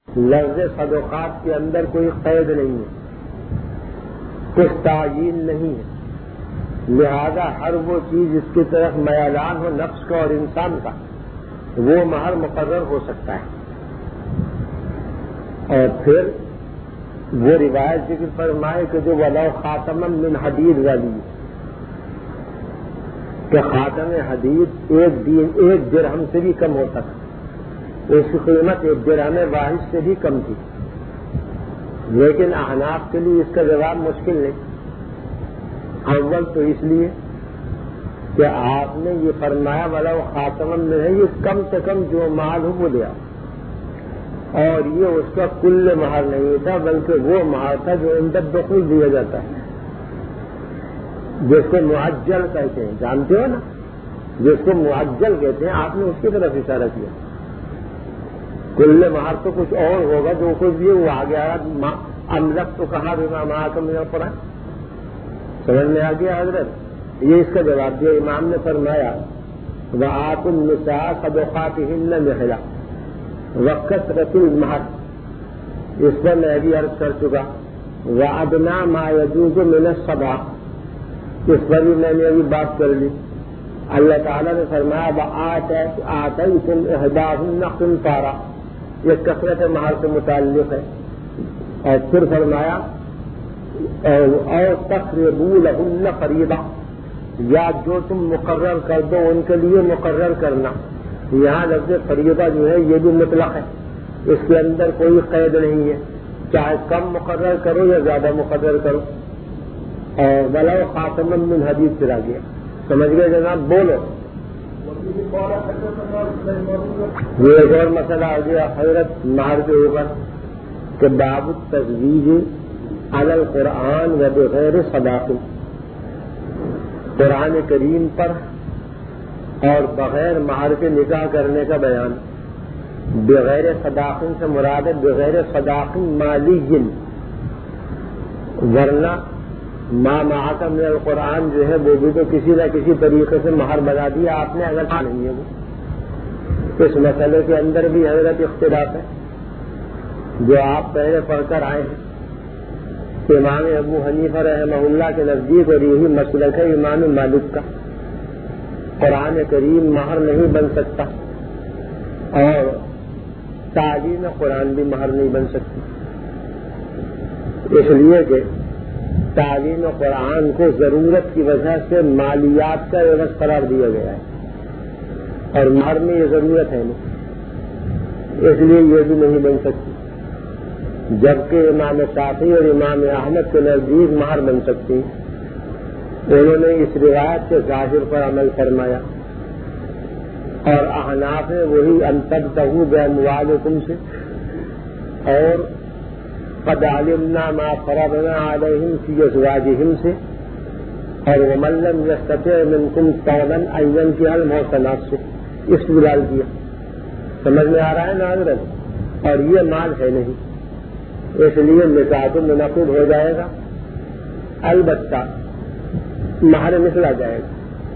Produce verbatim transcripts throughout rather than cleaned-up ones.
لفظ صدقات کے اندر کوئی قید نہیں ہے، کچھ تعین نہیں ہے، لہذا ہر وہ چیز جس کی طرف میلان ہو نفس کا اور انسان کا وہ مہر مقرر ہو سکتا ہے۔ اور پھر وہ روایت ذکر فرمائے کہ جو ولو خاتما من حدید والی کہ خاتم حدید ایک دین ایک درہم سے بھی کم ہوتا تھا، اس کی قیمت ایک درہم واحد سے بھی کم تھی، لیکن احناف کے لیے اس کا جواب مشکل نہیں۔ اول تو اس لیے کہ آپ نے یہ فرمایا ولو خاتمن میں ہے، یہ کم سے کم جو مال ہو وہ دیا، اور یہ اس کا کل مہر نہیں تھا بلکہ وہ مہر تھا جو عند الدخول دیا جاتا ہے، جس کو معجل کہتے ہیں، جانتے ہو نا، جس کو معجل کہتے ہیں، آپ نے اس کی طرف اشارہ کیا۔ کل مہر تو کچھ اور ہوگا، جو کچھ بھی وہ آ گیا املک تو کہا بھی ماں کا میرا پڑا، سمجھ میں آ گیا حضرت؟ یہ اس کا جواب دیا۔ امام نے فرمایا وآتوا النساء صدقاتهن نحلا وکثرۃ المہر، اس پر میں بھی عرض کر چکا، وادنی ما یجوز من الصداق، اس پر بھی میں نے ابھی بات کر لی۔ اللہ تعالیٰ نے فرمایا وآتیتم احداہن قنطارا، یہ کثرت مہر سے متعلق ہے، اور پھر فرمایا اور تقربوا لہن فریضہ، یا جو تم مقرر کر دو ان کے لیے مقرر کرنا۔ یہاں لفظ فریضہ جو ہے یہ بھی مطلق ہے، اس کے اندر کوئی قید نہیں ہے، چاہے کم مقرر کرو یا زیادہ مقرر کرو۔ اور ولو خاتما من حدید پھر آ گیا، سمجھ گئے جناب؟ بولو۔ یہ ایک اور مسئلہ آ گیا حضرت مہر کے اوپر کہ باب التزویج علی القرآن و بغیر صداق، قرآن کریم پر اور بغیر مہر کے نکاح کرنے کا بیان۔ بغیر صداق سے مراد ہے بغیر صداق مالی، ورنہ ما معک من القرآن جو ہے وہ بھی تو کسی نہ کسی طریقے سے مہر بنا دیا آپ نے، اگر نہیں ہے وہ۔ اس مسئلے کے اندر بھی حضرت اختلاف ہے جو آپ پہلے پڑھ کر آئے ہیں۔ امام ابو حنیفہ رحمہ اللہ کے نزدیک اور یہی مسلک ہے امام مالک کا، قرآن کریم مہر نہیں بن سکتا اور تعلیم قرآن بھی مہر نہیں بن سکتی، اس لیے کہ تعلیم قرآن کو ضرورت کی وجہ سے مالیات کا عوض قرار دیا گیا ہے، اور مہر میں یہ ضرورت ہے نہیں، اس لیے یہ بھی نہیں بن سکتی، جبکہ امام شافعی اور امام احمد کے نزدیک مہر بن سکتی۔ انہوں نے اس روایت کے ظاہر پر عمل فرمایا، اور احناف نے وہی ان تبتغوا باموالکم سے اور قد علمنا ما فرضنا علیہم فی ازواجہم سے اور ومن لم یستطع منکم طولا ان ینکح المحصنات سے استدلال کیا۔ سمجھ میں آ رہا ہے نا حضرت؟ اور یہ مال ہے نہیں، اس لیے نکاح تو منعقد ہو جائے گا، البتہ مہر نکلا جائے گا۔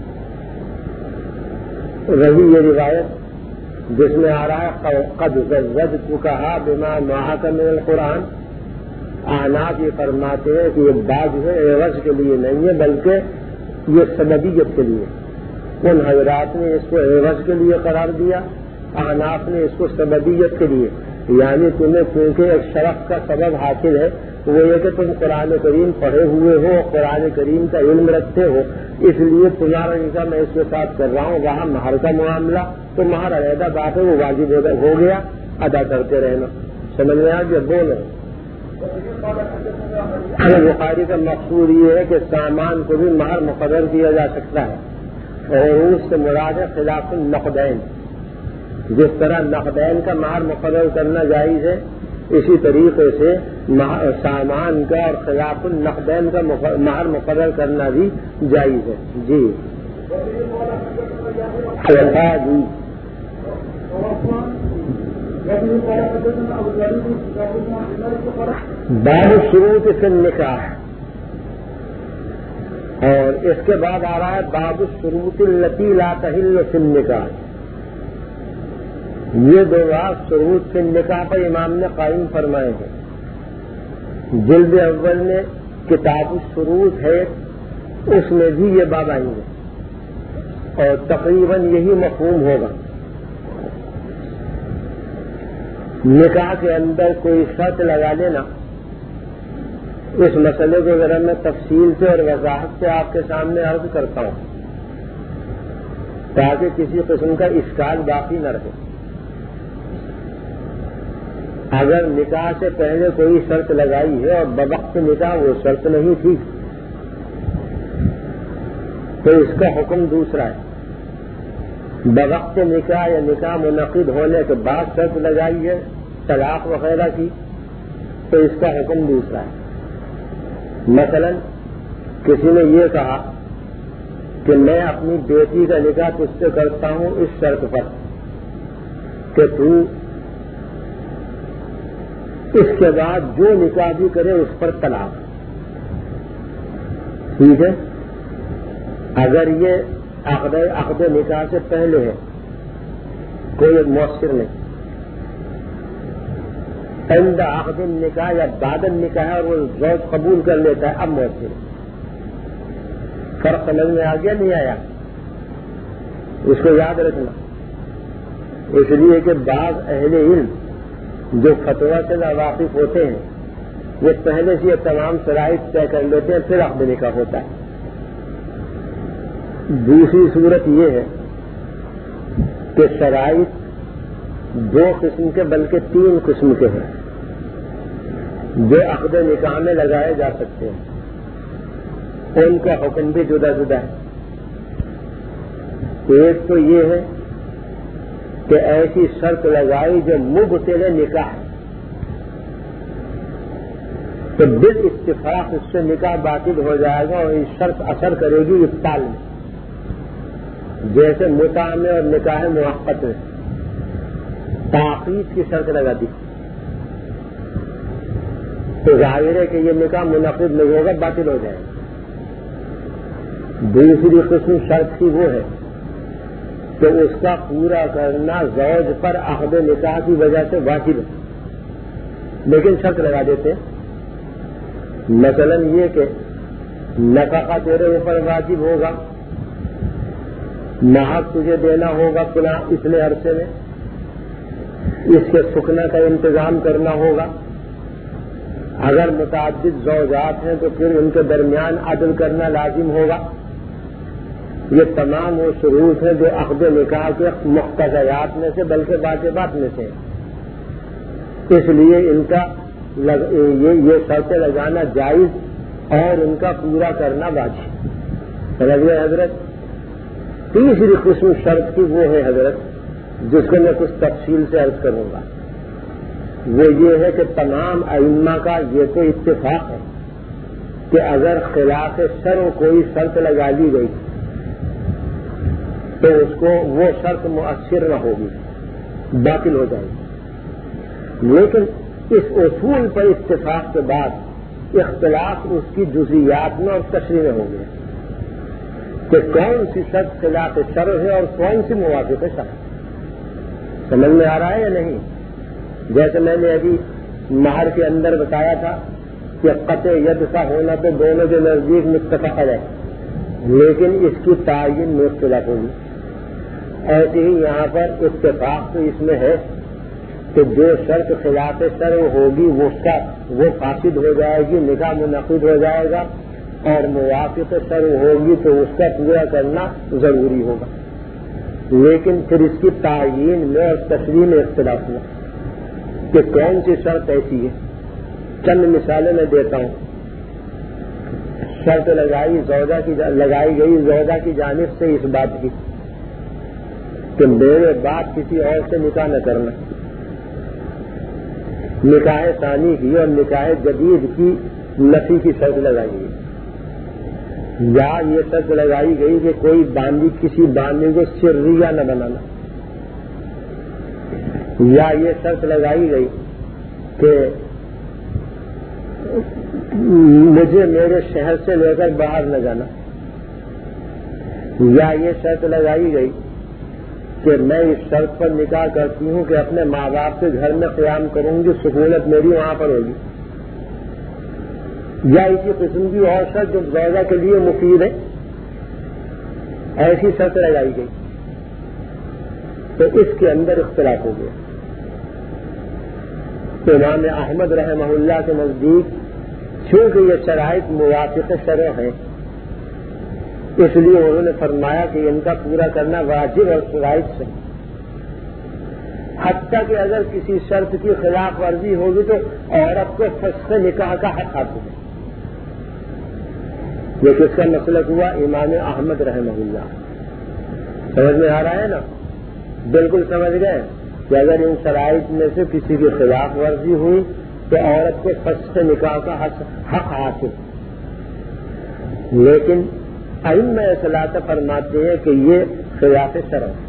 رہی یہ روایت جس میں آ رہا ہے قد زوجتکھا بما معک من القرآن، احناف یہ فرماتے ہیں کہ یہ بات جو ہے عوض کے لیے نہیں ہے بلکہ یہ سببیت کے لیے۔ ان حضرات نے اس کو عوض کے لیے قرار دیا، احناف نے اس کو سببیت کے لیے، یعنی تمہیں کیونکہ ایک شرف کا سبب حاصل ہے، وہ یہ کہ تم قرآن کریم پڑھے ہوئے ہو، قرآن کریم کا علم رکھتے ہو، اس لیے تمہارا نکاح میں اس کے ساتھ کر رہا ہوں۔ وہاں مہر کا معاملہ تو مہر علیحدہ بات ہے، وہ واجب ہو گیا، ادا کرتے رہنا۔ سمجھ میں آ گیا؟ بولو۔ بخاری کا مقصود یہ ہے کہ سامان کو بھی مہر مقرر کیا جا سکتا ہے، اور اس سے مراد ہے خلاف النقدین، جس طرح نقدین کا مہر مقرر کرنا جائز ہے، اسی طریقے سے سامان کا اور خلاف النقدین کا مہر مقرر کرنا بھی جائز ہے۔ جی جی باب الشروط فی النکاح، اور اس کے بعد آ رہا ہے باب الشروط التی لا تحل فی النکاح۔ یہ دو بات شروط سے نکاح پر امام نے قائم فرمائے ہیں. جلد اول میں کتاب الشروط ہے، اس میں بھی یہ باب آئیں گے اور تقریباً یہی مفہوم ہوگا. نکاح کے اندر کوئی شرط لگا لینا، اس مسئلے کو ذرا میں تفصیل سے اور وضاحت سے آپ کے سامنے عرض کرتا ہوں تاکہ کسی قسم کا اشکال باقی نہ رہے. اگر نکاح سے پہلے کوئی شرط لگائی ہے اور بوقت نکاح وہ شرط نہیں تھی تو اس کا حکم دوسرا ہے. بوقت نکاح یا نکاح منعقد ہونے کے بعد شرط لگائی ہے طلاق وغیرہ کی تو اس کا حکم دوسرا ہے. مثلا کسی نے یہ کہا کہ میں اپنی بیٹی کا نکاح تجھ سے کرتا ہوں اس شرط پر کہ تو اس کے بعد جو نکاح بھی کرے اس پر طلاق. ٹھیک ہے، اگر یہ عقد عقد نکاح سے پہلے ہے کوئی مؤثر نہیں. عند عقد نکاح یا بعد نکاح اور وہ زوج قبول کر لیتا ہے اب مؤثر. فرق سمجھ میں آ گیا نہیں آیا؟ اس کو یاد رکھنا، اس لیے کہ بعض اہل علم جو فتویٰ سے ناواقف ہوتے ہیں وہ پہلے سے یہ تمام شرائط طے کر لیتے ہیں پھر عقد نکاح ہوتا ہے. دوسری صورت یہ ہے کہ شرائط دو قسم کے بلکہ تین قسم کے ہیں جو عقد نکاح میں لگائے جا سکتے ہیں. ان کا حکم بھی جدا جدا ہے. ایک تو یہ ہے کہ ایسی شرط لگائی جو مبطل نکاح ہے تو بال اتفاق اس سے نکاح باطل ہو جائے گا اور یہ شرط اثر کرے گی ابطال میں، جیسے متع میں اور نکاح موقت میں تاخیر کی شرط لگا دی تو ظاہر ہے کہ یہ نکاح منعقد نہیں ہوگا، باطل ہو جائے گا. دوسری قسم شرط کی وہ ہے کہ اس کا پورا کرنا زوج پر عقد نکاح کی وجہ سے واجب ہے لیکن شرط لگا دیتے ہیں. مثلا یہ کہ نفقہ تیرے اوپر واجب ہوگا، مہر تجھے دینا ہوگا فلاں اتنے عرصے میں، اس کے سکنے کا انتظام کرنا ہوگا. اگر متعدد زوجات ہیں تو پھر ان کے درمیان عدل کرنا لازم ہوگا. یہ تمام وہ شروط ہیں جو عقد نکاح کے مقتضیات میں سے بلکہ واجبات میں سے ہیں. اس لیے ان کا لگ... یہ, یہ شرطیں لگانا جائز اور ان کا پورا کرنا واجب. سمجھے حضرت؟ تیسری قسم شرط کی وہ ہے حضرت جس کو میں کچھ تفصیل سے عرض کروں گا. وہ یہ ہے کہ تمام ائمہ کا یہ تو اتفاق ہے کہ اگر خلاف شرع کوئی شرط لگا لی گئی تو اس کو وہ شرط مؤثر نہ ہوگی، باطل ہو جائے گی. لیکن اس اصول پر اتفاق کے بعد اختلاف اس کی جزیات میں اور تشریح میں ہو گیا کہ کون سی شرط خلاف شرع ہے اور کون سی موافق شرع. سمجھ میں آ رہا ہے یا نہیں؟ جیسے میں نے ابھی مہر کے اندر بتایا تھا کہ قطع ید کا ہونا تو دونوں کے نزدیک متفق ہے لیکن اس کی تعین میں اختلاف ہوگی. ایسے ہی یہاں پر اتفاق تو اس میں ہے کہ جو شرط خلاف شرع ہوگی وہ کا وہ فاسد ہو جائے گی، نکاح منعقد ہو جائے گا، اور موافق شرع ہوگی تو اس کا پورا کرنا ضروری ہوگا. لیکن پھر اس کی تعین میں اور تشریح میں اختلاف ہوا کہ کون سی شرط ایسی ہے. چند مثالیں میں دیتا ہوں. شرط لگائی زوجہ کی لگائی گئی زوجہ کی جانب سے اس بات کی کہ میرے بعد کسی اور سے نکاح نہ کرنا. نکاح ثانی کی اور نکاح جدید کی نفی کی شرط لگائی گئی، یا یہ شرط لگائی گئی کہ کوئی باندھی کسی باندھی کو سریا نہ بنانا، یا یہ شرط لگائی گئی کہ مجھے میرے شہر سے لے کر باہر نہ جانا، یا یہ شرط لگائی گئی کہ میں اس شرط پر نکاح کرتی ہوں کہ اپنے ماں باپ کے گھر میں قیام کروں گی، سکونت میری وہاں پر ہوگی، یا اسی قسم کی اور شرط جو زوجہ کے لیے مفید ہے، ایسی شرط لگائی گئی تو اس کے اندر اختلاف ہو گیا۔ امام احمد رحمہ اللہ کے نزدیک چونکہ یہ شرائط موافق شرع ہیں، اس لیے انہوں نے فرمایا کہ ان کا پورا کرنا واجب اور شرائط سے، حتیٰ کہ اگر کسی شرط کی خلاف ورزی ہوگی تو عورت کو فسخ نکاح کا حق حاصل ہے۔ یہ کس کا مسلک ہوا؟ امام احمد رحمہ اللہ۔ سمجھ میں آ رہا ہے نا؟ بالکل سمجھ گئے کہ اگر ان شرائط میں سے کسی کی خلاف ورزی ہوئی تو عورت کو فسخ نکاح کا حق حاصل، لیکن ائمہ ثلاثہ فرماتے ہیں کہ یہ خلاف شرع ہے۔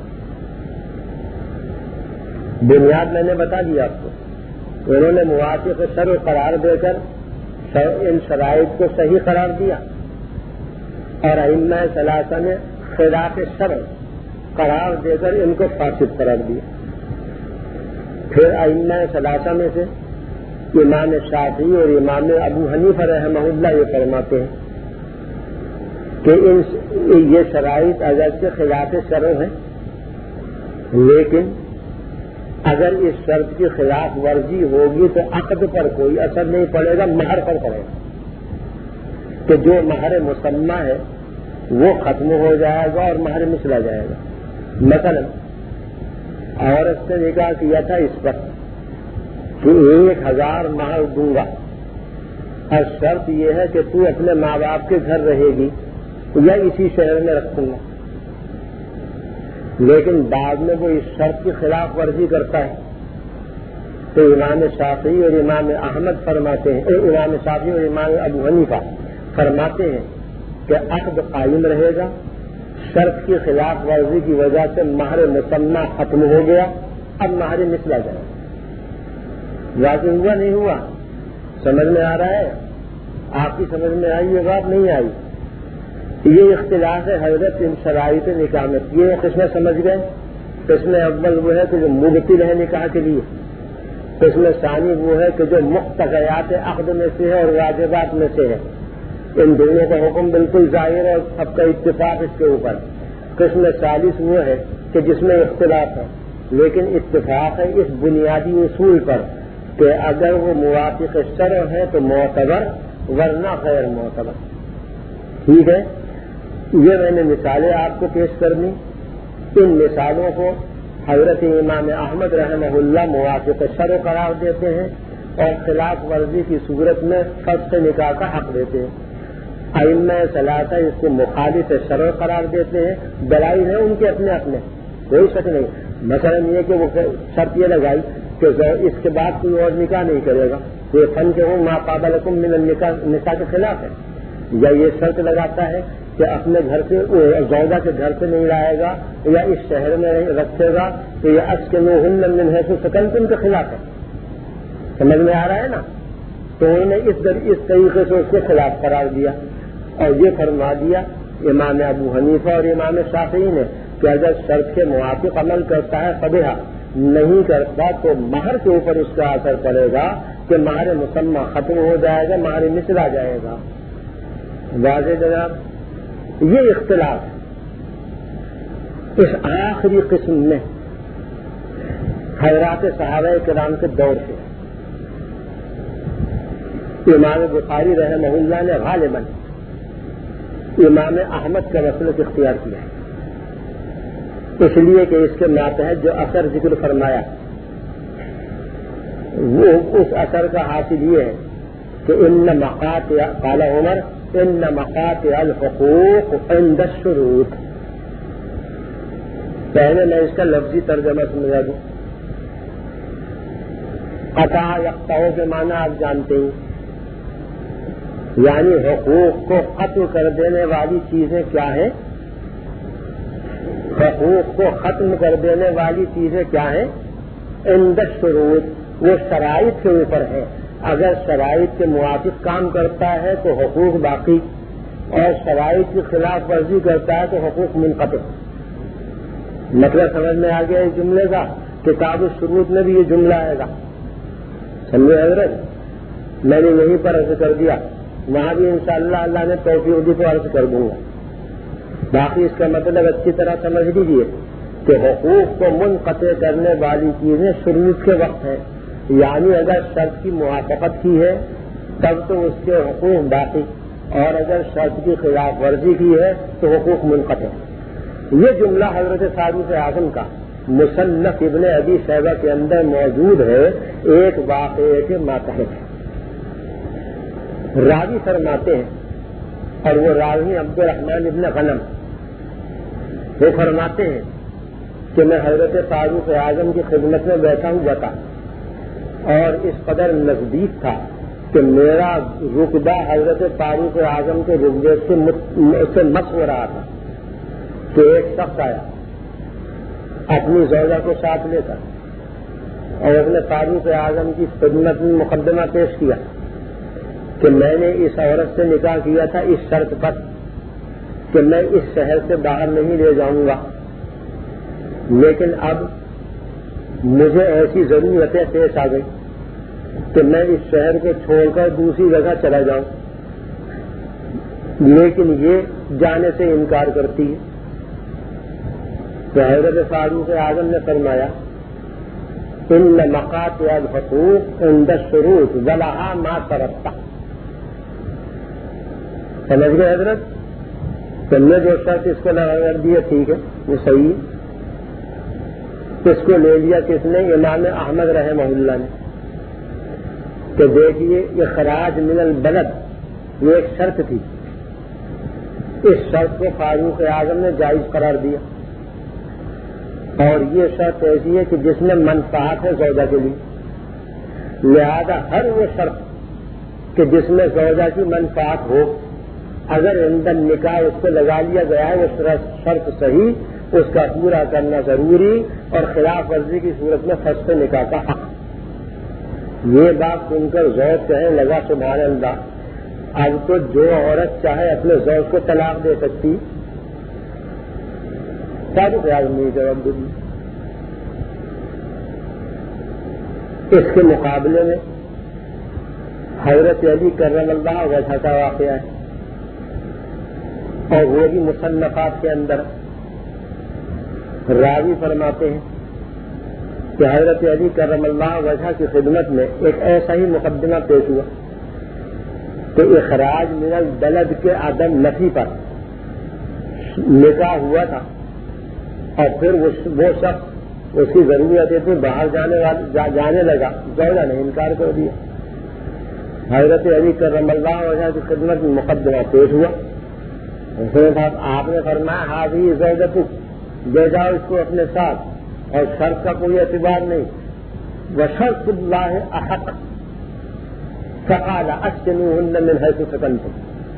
بنیاد میں نے بتا دیا آپ کو، انہوں نے موافق شرع قرار دے کر ان شرائط کو صحیح قرار دیا، اور ائمہ ثلاثہ نے خلاف شرع قرار دے کر ان کو فاسد قرار دیا۔ پھر ائمہ ثلاثہ میں سے امام شافعی اور امام ابو حنیفہ رحمہ اللہ یہ فرماتے ہیں کہ ان یہ شرائط اگرچہ خلاف شرع ہیں، لیکن اگر اس شرط کی خلاف ورزی ہوگی تو عقد پر کوئی اثر نہیں پڑے گا، مہر پر پڑے گا، کہ جو مہر مسمى ہے وہ ختم ہو جائے گا اور مہر مثلا جائے گا۔ مثلا عورت سے نکاح کیا تھا اس پر کہ ایک ہزار مہر دوں گا، اور شرط یہ ہے کہ تو اپنے ماں باپ کے گھر رہے گی یا اسی شہر میں رکھوں گا، لیکن بعد میں وہ اس شرط کی خلاف ورزی کرتا ہے تو امام شافعی اور امام احمد فرماتے ہیں، امام شافعی اور امام ابو حنیفہ فرماتے ہیں کہ عقد قائم رہے گا، شرط کی خلاف ورزی کی وجہ سے مہر مسمى ختم ہو گیا، اب مہر مثلا جائے۔ واضح ہوا نہیں ہوا؟ سمجھ میں آ رہا ہے؟ آپ کی سمجھ میں آئی یہ بات؟ نہیں آئی؟ یہ اختلاف ہے حضرت ان شرائط نکاح میں۔ یہ قسمیں سمجھ گئے؟ قسم اول وہ ہے کہ جو مبطل ہے نکاح کے لیے، قسم ثانی وہ ہے کہ جو مقتضیات عقد میں سے ہے اور واجبات میں سے ہے، ان دونوں کا حکم بالکل ظاہر اور سب کا اتفاق اس کے اوپر۔ قسم ثالث وہ ہے کہ جس میں اختلاف ہے لیکن اتفاق ہے اس بنیادی اصول پر کہ اگر وہ موافق شرع ہے تو معتبر، ورنہ غیر معتبر۔ ٹھیک ہے؟ یہ میں نے مثالیں آپ کو پیش کرنی، ان مثالوں کو حضرت امام احمد رحمہ اللہ موافق شرع قرار دیتے ہیں اور خلاف ورزی کی صورت میں فسخ نکاح کا حق دیتے ہیں۔ ائمہ ثلاثہ اس کو مخالف شرع قرار دیتے ہیں، دلائل ہیں ان کے اپنے اپنے، کوئی شک نہیں۔ مثلا یہ کہ وہ شرط یہ لگائی کہ اس کے بعد کوئی اور نکاح نہیں کرے گا، یہ فن کے ہوں ما طاب لکم من النکاح نکاح کے خلاف ہے، یا یہ شرط لگاتا ہے کہ اپنے گھر سے زوجہ کے گھر سے نہیں لائے گا یا اس شہر میں رکھے گا تو یہ اسکنوہن من حیث سکنتم کے خلاف ہے۔ سمجھ میں آ رہا ہے نا؟ تو انہوں نے اس اس طریقے سے اس کے خلاف قرار دیا اور یہ فرما دیا امام ابو حنیفہ اور امام شافعی نے کہ اگر شرط کے موافق عمل کرتا ہے فبہا، نہیں کرتا تو مہر کے اوپر اس کا اثر پڑے گا کہ مہر مسمى ختم ہو جائے گا، مہر مثلا جائے گا۔ واضح جناب؟ یہ اختلاف اس آخری قسم میں حضرات صحابہ کرام کے دور سے امام بخاری رحمہ اللہ نے غالباً امام احمد کا مسلک اختیار کیا ہے، اس لیے کہ اس کے ماتحت جو اثر ذکر فرمایا وہ اس اثر کا حاصل یہ ہے کہ ان مقاطع قال عمر ان مقاطع الحقوق عند الشروط۔ پہلے میں اس کا لفظی ترجمہ سمجھا دوں۔ قطع یقطع کے معنی آپ جانتے ہیں، یعنی حقوق کو ختم کر دینے والی چیزیں کیا ہیں؟ حقوق کو ختم کر دینے والی چیزیں کیا ہیں؟ عند الشروط، وہ شرائط کے اوپر ہے۔ اگر شرائط کے موافق کام کرتا ہے تو حقوق باقی، اور شرائط کی خلاف ورزی کرتا ہے تو حقوق منقطع۔ مطلب سمجھ میں آ گیا اس جملے کا؟ کتاب الشروط میں بھی یہ جملہ آئے گا. سمجھے حضرت؟ میں نے یہیں پر عرض کر دیا، وہاں بھی انشاءاللہ اللہ نے توفیق دی تو عرض کر دوں گا. باقی اس کا مطلب اچھی طرح سمجھ لیجیے کہ حقوق کو منقطع کرنے والی چیزیں شروط کے وقت ہیں، یعنی اگر شرط کی موافقت کی ہے تب تو اس کے حقوق باقی، اور اگر شرط کی خلاف ورزی کی ہے تو حقوق منقطع. یہ جملہ حضرت فاروق اعظم کا مصنف ابن ابی شیبہ کے اندر موجود ہے، ایک واقعے کے ماتحت ہے. راوی فرماتے ہیں، اور وہ راوی عبد الرحمن ابن غنم، وہ فرماتے ہیں کہ میں حضرت فاروق اعظم کی خدمت میں بیٹھا ہوا تھا اور اس قدر نزدیک تھا کہ میرا رقبہ حضرت فاروق اعظم کے رقبے سے مس ہو رہا تھا کہ ایک شخص آیا اپنی زوجہ کو ساتھ لے کر اور اس نے فاروق اعظم کی خدمت میں مقدمہ پیش کیا کہ میں نے اس عورت سے نکاح کیا تھا اس شرط پر کہ میں اس شہر سے باہر نہیں لے جاؤں گا، لیکن اب مجھے ایسی ضرورتیں پیش آ گئی کہ میں اس شہر کو چھوڑ کر دوسری جگہ چلا جاؤں، لیکن یہ جانے سے انکار کرتی ہے. تو حضرت فاروق اعظم نے فرمایا ان مقاطع الحقوق عند الشروط ولها ما شرطت. سمجھ گئے حضرت؟ تم نے جو شرط اس کو لگا کر دیا ٹھیک ہے، وہ صحیح ہے. اس کو لے لیا کس نے؟ امام احمد رحمہ اللہ نے. کہ دیکھیے یہ خراج من البلد یہ ایک شرط تھی، اس شرط کو فاروق اعظم نے جائز قرار دیا، اور یہ شرط ایسی ہے کہ جس میں منفعت ہے زوجہ کے لیے. لہذا ہر وہ شرط کہ جس میں زوجہ کی منفعت ہو، اگر اندر نکاح اس کو لگا لیا گیا ہے وہ شرط صحیح، اس کا پورا کرنا ضروری، اور خلاف ورزی کی صورت میں فسخ نکاح کا حق. یہ بات سن کر زوج کہنے لگا سبحان اللہ، اب تو جو عورت چاہے اپنے زوج کو طلاق دے سکتی. فاروق اعظم نے جواب دے دی. اس کے مقابلے میں حضرت علی کرم اللہ وجہ کا واقعہ ہے، اور وہ بھی مصنفات کے اندر. راوی فرماتے ہیں کہ حضرت علی کرم اللہ وجہ کی خدمت میں ایک ایسا ہی مقدمہ پیش ہوا کہ اخراج من البلد کے عدم نفی پر نکاح ہوا تھا، اور پھر وہ شخص اس کی ضرورت تھی باہر جانے والا جانے لگا، زوجہ نے انکار کر دیا. حضرت علی کرم اللہ وجہ کی خدمت میں مقدمہ پیش ہوا. آپ نے فرمایا حاضی زوجتک، لے جاؤ اس کو اپنے ساتھ، اور شرط کا کوئی اعتبار نہیں. وشرط اللہ احق فقال اسکنوہن من حیث سکنتم.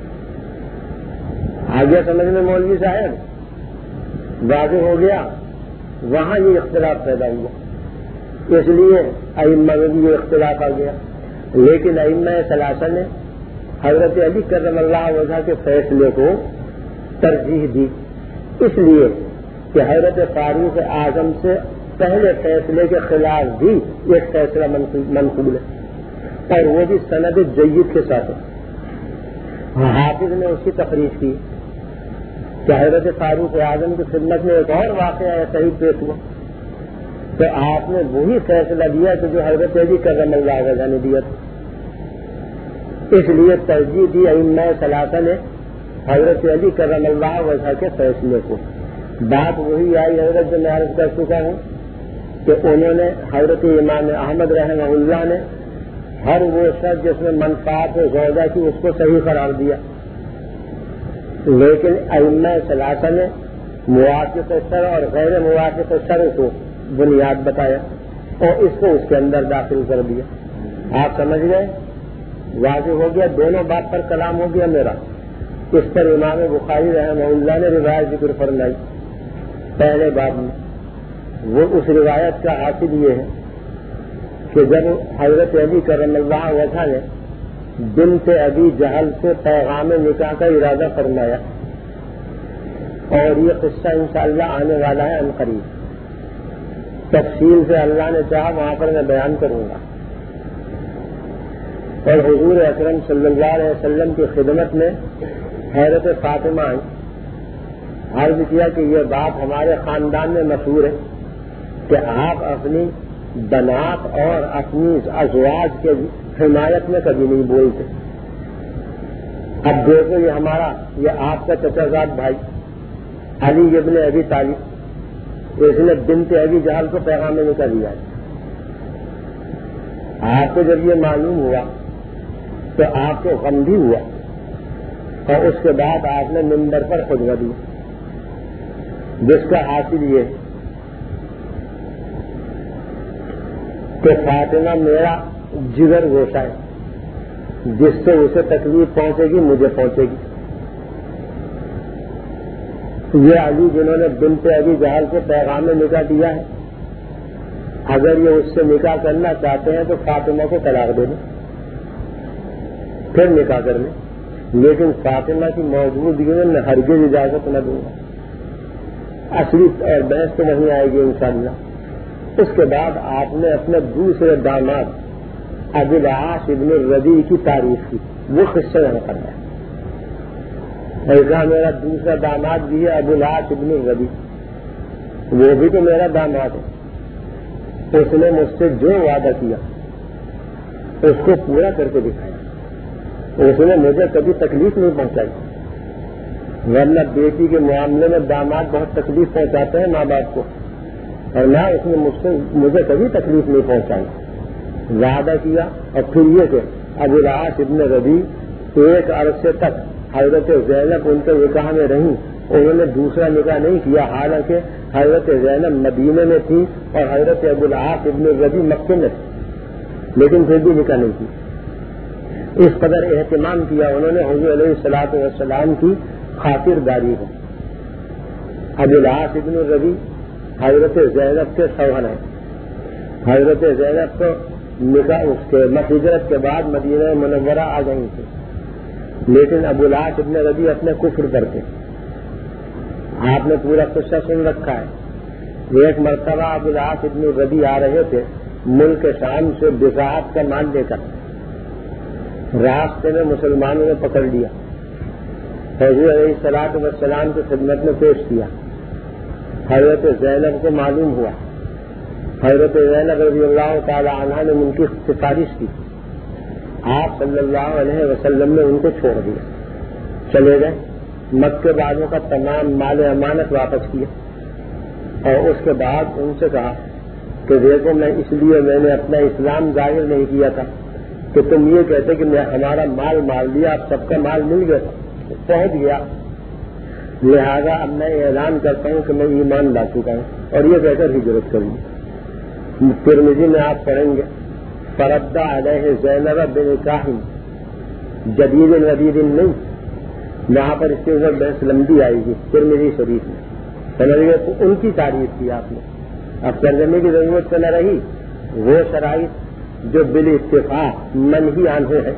آگے سمجھ میں مولوی صاحب واضح ہو گیا. وہاں یہ اختلاف پیدا ہوا، اس لیے ائمہ میں بھی یہ اختلاف آ گیا. لیکن ائمہ ثلاثہ نے حضرت علی کرم اللہ وجہ کے فیصلے کو ترجیح دی، اس لیے کہ حضرت فاروق اعظم سے پہلے فیصلے کے خلاف بھی ایک فیصلہ منقول ہے، اور وہ بھی سند جید کے ساتھ. حافظ نے اس کی تخریج کی کہ حضرت فاروق اعظم کی خدمت میں ایک اور واقعہ ایسا ہی پیش ہوا، تو آپ نے وہی فیصلہ دیا کہ جو حضرت علی کرم اللہ وجہ نے دیا تھا. اس لیے ترجیح دی ائمہ ثلاثہ نے حضرت علی کرم اللہ وجہ کے فیصلے کو. بات وہی آئی حضرت جو میں عرض کر چکا ہوں کہ انہوں نے حضرت امام احمد رحمہ اللہ نے ہر وہ شخص جس میں منفعت ہو زوجہ کی اس کو صحیح قرار دیا، لیکن ائمہ ثلاثہ نے موافق شرع اور غیر موافق شرع کو بنیاد بتایا اور اس کو اس کے اندر داخل کر دیا. آپ سمجھ گئے؟ واضح ہو گیا. دونوں بات پر کلام ہو گیا میرا. اس پر امام بخاری رحمہ اللہ نے روایت ذکر فرمائی پہلے باب میں. وہ اس روایت کا حاصل یہ ہے کہ جب حضرت علی کرم اللہ وجہ نے بنت ابی جہل سے پیغام نکاح کا ارادہ فرمایا اور یہ قصہ انشاءاللہ آنے والا ہے عنقریب. تفصیل سے اللہ نے چاہا وہاں پر میں بیان کروں گا. اور حضور اکرم صلی اللہ علیہ وسلم کی خدمت میں حضرت فاطمہ آئی. عرض کیا کہ یہ بات ہمارے خاندان میں مشہور ہے کہ آپ اپنی بنات اور اپنی ازواج کے حمایت میں کبھی نہیں بولتے. اب دیکھو یہ ہمارا یہ آپ کا چچا زاد بھائی علی ابن ابی طالب، اس نے بنت ابی جہل کو پیغام میں کر دیا. آپ کو جب یہ معلوم ہوا تو آپ کو غم بھی ہوا، اور اس کے بعد آپ نے منبر پر خطبہ دی، جس کا حاصل یہ کہ فاطمہ میرا جگر گوشہ ہے، جس سے اسے تکلیف پہنچے گی مجھے پہنچے گی. یہ علی جنہوں نے بنت ابی جہل کو پیغام میں نکاح دیا ہے، اگر یہ اس سے نکاح کرنا چاہتے ہیں تو فاطمہ کو طلاق دے دیں، پھر نکاح کر لیں. لیکن فاطمہ کی موجودگی میں میں ہرگز اجازت نہ دوں گا. اصلی اور بحث تو نہیں آئے گی انشاءاللہ. اس کے بعد آپ نے اپنے دوسرے داماد ابو العاص ابن الربیع کی تعریف کی. وہ قصہ نہ کرنا ہے. ایسا میرا دوسرا داماد بھی ہے ابو العاص ابن الربیع، وہ بھی تو میرا داماد ہے. اس نے مجھ سے جو وعدہ کیا اس کو پورا کر کے دکھایا. اس نے مجھے کبھی تکلیف نہیں پہنچائی، ورنہ بیٹی کے معاملے میں داماد بہت تکلیف پہنچاتے ہیں ماں باپ کو، اور نہ اس نے مجھ سے مجھے کبھی تکلیف نہیں پہنچائی. وعدہ کیا اور پھر یہ کہ ابو العاص ابن ربیع ایک عرصے تک حضرت زینب ان کے نکاح میں رہیں. انہوں نے دوسرا نکاح نہیں کیا، حالانکہ حضرت زینب مدینے میں تھی اور حضرت ابو العاص ابن ربیع مکے میں تھی، لیکن پھر بھی نکاح نہیں کی. اس قدر اہتمام کیا انہوں نے حضور علیہ الصلوۃ والسلام کی خاطرداری ہے. ابو العاص ابن ربیع حضرت زینب کے شوہر ہیں. حضرت زینب کو نکاح اس کے ہجرت کے بعد مدینہ منورہ آ گئی تھی، لیکن ابو العاص ابن ربیع اپنے کفر کرتے. آپ نے پورا قصہ سن رکھا ہے. ایک مرتبہ ابو العاص ابن ربیع آ رہے تھے ملک شام سے بضاعت کا مال لے کر. راستے میں مسلمانوں نے پکڑ لیا، حضور علیہ الصلوۃ والسلام کی خدمت میں پیش کیا. حضرت زینب کو معلوم ہوا. حضرت زینب رضی اللہ تعالی عنہ نے ان کی سفارش کی. آپ صلی اللہ علیہ وسلم نے ان کو چھوڑ دیا، چلے گئے. مکے والوں کا تمام مال امانت واپس کیا، اور اس کے بعد ان سے کہا کہ دیکھو میں اس لیے میں نے اپنا اسلام ظاہر نہیں کیا تھا کہ تم یہ کہتے کہ میں ہمارا مال مار لیا، اب سب کا مال مل گیا پہنچ گیا، لہذا اب میں اعلان کرتا ہوں کہ میں ایمان لا چکا ہوں، اور یہ کہہ کر ہجرت کروں. ترمذی میں آپ پڑھیں گے فرد علیہ زینب بنکاح جدید ودید نہیں، یہاں پر اس کے اوپر بحث لمبی آئے گی ترمذی شریف میں. سمجھیے تو ان کی تعریف کی آپ نے. اب ترجمے کی ضرورت تو نہ رہی. وہ شرائط جو بالاتفاق منہی عنہ ہے،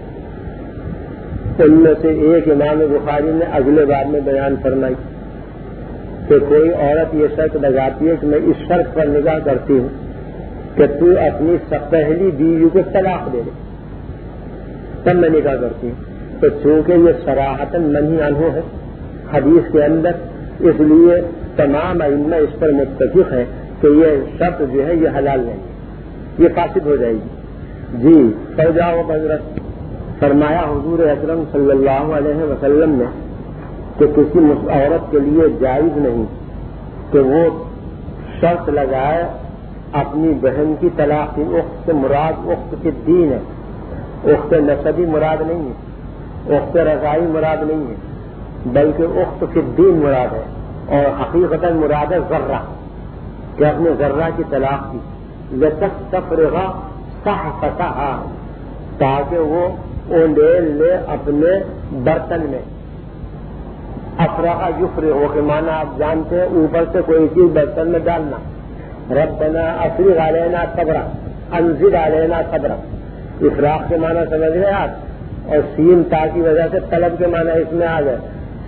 ان میں سے ایک امام بخاری نے اگلے باب میں بیان فرمائی کہ کوئی عورت یہ شرط لگاتی ہے کہ میں اس شرط پر نگاہ کرتی ہوں کہ تو اپنی پہلی بیوی کو طلاق دے دے، تب میں نکاح کرتی ہوں. تو چونکہ یہ صراحتاً منہی عنہ ہے حدیث کے اندر، اس لیے تمام ائمہ اس پر متفق ہے کہ یہ شرط جو ہے یہ حلال نہیں، یہ فاسد ہو جائے گی. جی فوجا و حضرت فرمایا حضور اکرم صلی اللہ علیہ وسلم نے کہ کسی عورت کے لیے جائز نہیں کہ وہ شرط لگائے اپنی بہن کی طلاق کی. اخت سے مراد اخت کی دین ہے، اخت نسبی مراد نہیں ہے، اخت رضائی مراد نہیں ہے، بلکہ اخت کی دین مراد ہے. اور حقیقتاً مراد ہے ذرہ، کہ اپنے ذرہ کی طلاق کی لتستفرغ صحفتها، تاکہ وہ اونڈیل لے اپنے برتن میں. افرغ یفرغ کے معنی آپ جانتے ہیں اوپر سے کوئی چیز برتن میں ڈالنا. ربنا افرغ علینا صبرا انزل علینا صبرا، افراغ کے معنی سمجھ رہے آپ، اور سین تا کی وجہ سے طلب کے معنی اس میں آ گئے.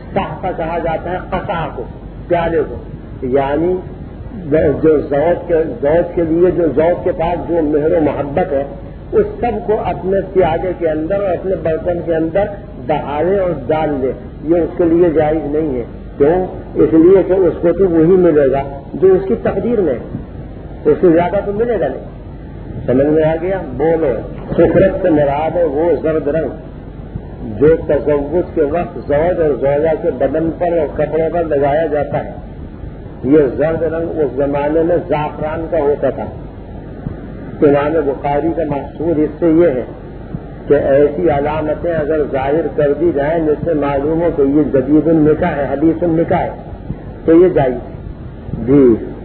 صحفہ کہا جاتا ہے قصا کو، پیالے کو، یعنی جو زوج کے زوج کے لیے جو زوج کے پاس جو مہر و محبت ہے اس سب کو اپنے پیالے کے اندر اور اپنے برتن کے اندر بہالے اور ڈال لے، یہ اس کے لیے جائز نہیں ہے۔ کیوں؟ اس لیے کہ اس کو تو وہی ملے گا جو اس کی تقدیر میں ہے، اس سے زیادہ تو ملے گا نہیں۔ سمجھ میں آ گیا؟ بولو۔ سفرت سے مراد ہے وہ زرد رنگ جو تزوج کے وقت زوج اور زوجہ کے بدن پر اور کپڑوں پر لگایا جاتا ہے۔ یہ زرد رنگ اس زمانے میں زعفران کا ہوتا تھا۔ امام بخاری کا مقصود اس سے یہ ہے کہ ایسی علامتیں اگر ظاہر کر دی جائیں جس سے معلوم ہو کہ یہ جدید النکاح ہے، حدیث النکاح ہے، تو یہ جائز۔ جی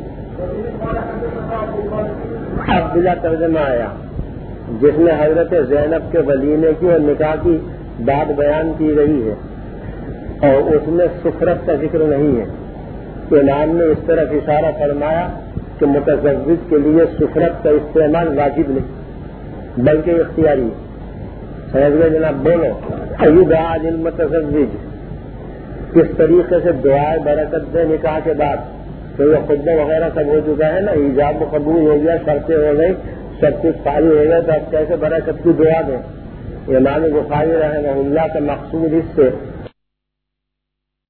اب بلا ترجمہ آیا جس میں حضرت زینب کے ولیمے کی اور نکاح کی بات بیان کی گئی ہے اور اس میں سفرت کا ذکر نہیں ہے۔ امام نے اس طرف اشارہ فرمایا کہ متزوج کے لیے سفرت کا استعمال واجب نہیں بلکہ اختیاری ہے۔ سمجھ گئے جناب؟ بولو۔ دعا للمتزوج، کس طریقے سے دعائے برکت دے نکاح کے بعد؟ تو یہ خطبہ وغیرہ سب ہو چکا ہے نا، ایجاب قبول ہو گیا، شرطیں ہو گئی، سب کچھ فارغ ہو گیا، تو اب کیسے برکت کی دعا دیں؟ امام بخاری رحمہ اللہ کا مقصود اس سے